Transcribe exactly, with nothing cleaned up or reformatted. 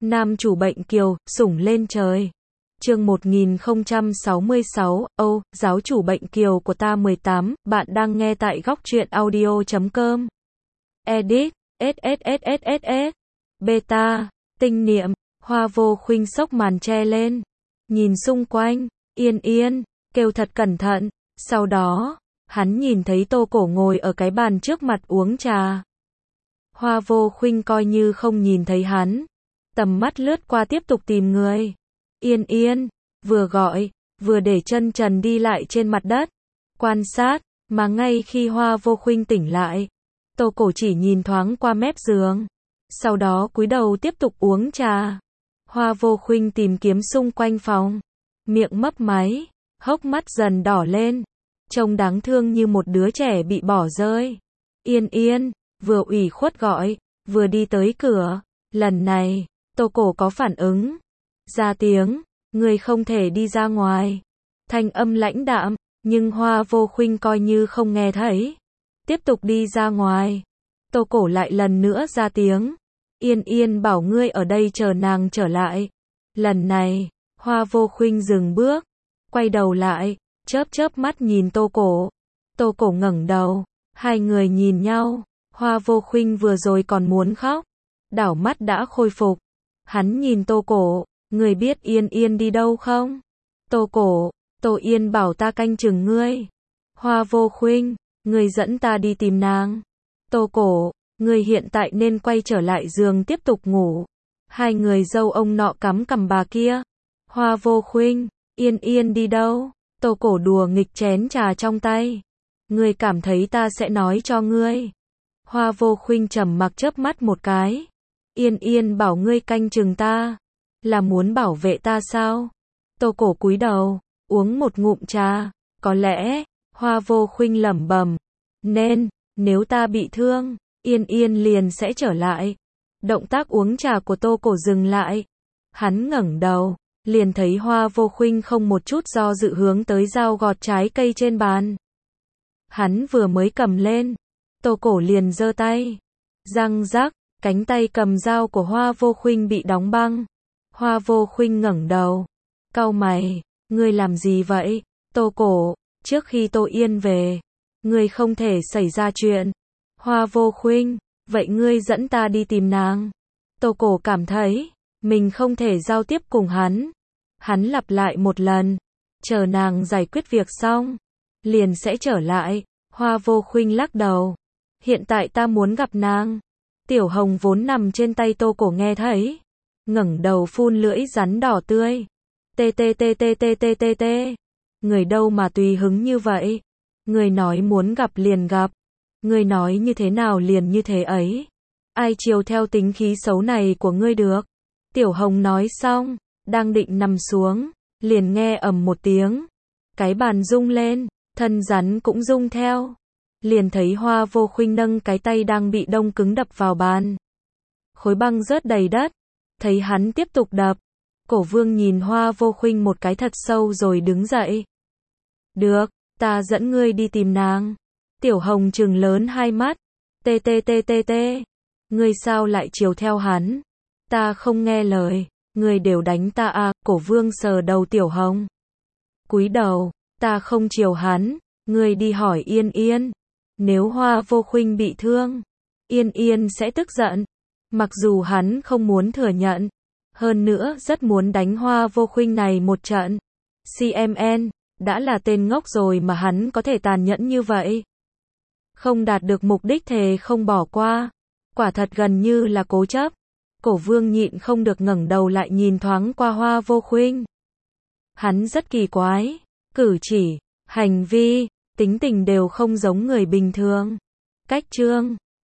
Nam chủ bệnh kiều, sủng lên trời. Chương một nghìn không trăm sáu mươi sáu, Âu, giáo chủ bệnh kiều của ta mười tám, bạn đang nghe tại góc truyện audio chấm com. Edit, SSSSS, Beta, tinh niệm, Hoa Vô Khuynh xốc màn che lên. Nhìn xung quanh, Yên Yên, kêu thật cẩn thận. Sau đó, hắn nhìn thấy Tô Cổ ngồi ở cái bàn trước mặt uống trà. Hoa Vô Khuynh coi như không nhìn thấy hắn. Tầm mắt lướt qua tiếp tục tìm người. Yên Yên, vừa gọi, vừa để chân trần đi lại trên mặt đất. Quan sát, mà ngay khi Hoa Vô Khuynh tỉnh lại, Tô Cổ chỉ nhìn thoáng qua mép giường. Sau đó cúi đầu tiếp tục uống trà. Hoa Vô Khuynh tìm kiếm xung quanh phòng. Miệng mấp máy, hốc mắt dần đỏ lên. Trông đáng thương như một đứa trẻ bị bỏ rơi. Yên Yên, vừa ủy khuất gọi, vừa đi tới cửa. Lần này, Tô Cổ có phản ứng. Ra tiếng, người không thể đi ra ngoài. Thanh âm lãnh đạm, nhưng Hoa Vô Khuynh coi như không nghe thấy. Tiếp tục đi ra ngoài. Tô Cổ lại lần nữa ra tiếng. Yên Yên bảo ngươi ở đây chờ nàng trở lại. Lần này, Hoa Vô Khuynh dừng bước, quay đầu lại, chớp chớp mắt nhìn Tô Cổ. Tô Cổ ngẩng đầu, hai người nhìn nhau. Hoa Vô Khuynh vừa rồi còn muốn khóc, đảo mắt đã khôi phục. Hắn nhìn Tô Cổ, người biết Yên Yên đi đâu không? Tô Cổ, Tô Yên bảo ta canh chừng ngươi. Hoa Vô Khuynh, người dẫn ta đi tìm nàng. Tô Cổ, người hiện tại nên quay trở lại giường tiếp tục ngủ. Hai người dâu ông nọ cắm cằm bà kia. Hoa Vô Khuynh, Yên Yên đi đâu? Tô Cổ đùa nghịch chén trà trong tay. Ngươi cảm thấy ta sẽ nói cho ngươi? Hoa Vô Khuynh trầm mặc chớp mắt một cái. Yên Yên bảo ngươi canh chừng ta, là muốn bảo vệ ta sao? Tô Cổ cúi đầu, uống một ngụm trà. Có lẽ, Hoa Vô Khuynh lẩm bẩm, nên, nếu ta bị thương, Yên Yên liền sẽ trở lại. Động tác uống trà của Tô Cổ dừng lại. Hắn ngẩng đầu, liền thấy Hoa Vô Khuynh không một chút do dự hướng tới dao gọt trái cây trên bàn. Hắn vừa mới cầm lên, Tô Cổ liền giơ tay. Răng rắc, cánh tay cầm dao của Hoa Vô Khuynh bị đóng băng. Hoa Vô Khuynh ngẩng đầu, cau mày, ngươi làm gì vậy? Tô Cổ, trước khi Tô Yên về, ngươi không thể xảy ra chuyện. Hoa Vô Khuynh, vậy ngươi dẫn ta đi tìm nàng. Tô Cổ cảm thấy, mình không thể giao tiếp cùng hắn. Hắn lặp lại một lần, chờ nàng giải quyết việc xong, liền sẽ trở lại. Hoa Vô Khuynh lắc đầu, hiện tại ta muốn gặp nàng. Tiểu Hồng vốn nằm trên tay Tô Cổ nghe thấy, ngẩng đầu phun lưỡi rắn đỏ tươi. Tê tê tê tê tê tê tê tê. Người đâu mà tùy hứng như vậy? Người nói muốn gặp liền gặp. Người nói như thế nào liền như thế ấy. Ai chiều theo tính khí xấu này của ngươi được? Tiểu Hồng nói xong, đang định nằm xuống, liền nghe ầm một tiếng. Cái bàn rung lên, thân rắn cũng rung theo. Liền thấy Hoa Vô Khuynh nâng cái tay đang bị đông cứng đập vào bàn. Khối băng rớt đầy đất. Thấy hắn tiếp tục đập, Cổ Vương nhìn Hoa Vô Khuynh một cái thật sâu rồi đứng dậy. Được, ta dẫn ngươi đi tìm nàng. Tiểu Hồng trừng lớn hai mắt. Tê tê tê tê tê. Ngươi sao lại chiều theo hắn? Ta không nghe lời, ngươi đều đánh ta à? Cổ Vương sờ đầu Tiểu Hồng. Cúi đầu, ta không chiều hắn, ngươi đi hỏi Yên Yên. Nếu Hoa Vô Khuynh bị thương, Yên Yên sẽ tức giận. Mặc dù hắn không muốn thừa nhận, hơn nữa rất muốn đánh Hoa Vô Khuynh này một trận. xê em en, đã là tên ngốc rồi mà hắn có thể tàn nhẫn như vậy. Không đạt được mục đích thề không bỏ qua. Quả thật gần như là cố chấp. Cổ Vương nhịn không được ngẩng đầu lại nhìn thoáng qua Hoa Vô Khuynh. Hắn rất kỳ quái, cử chỉ, hành vi, tính tình đều không giống người bình thường. Cách trương,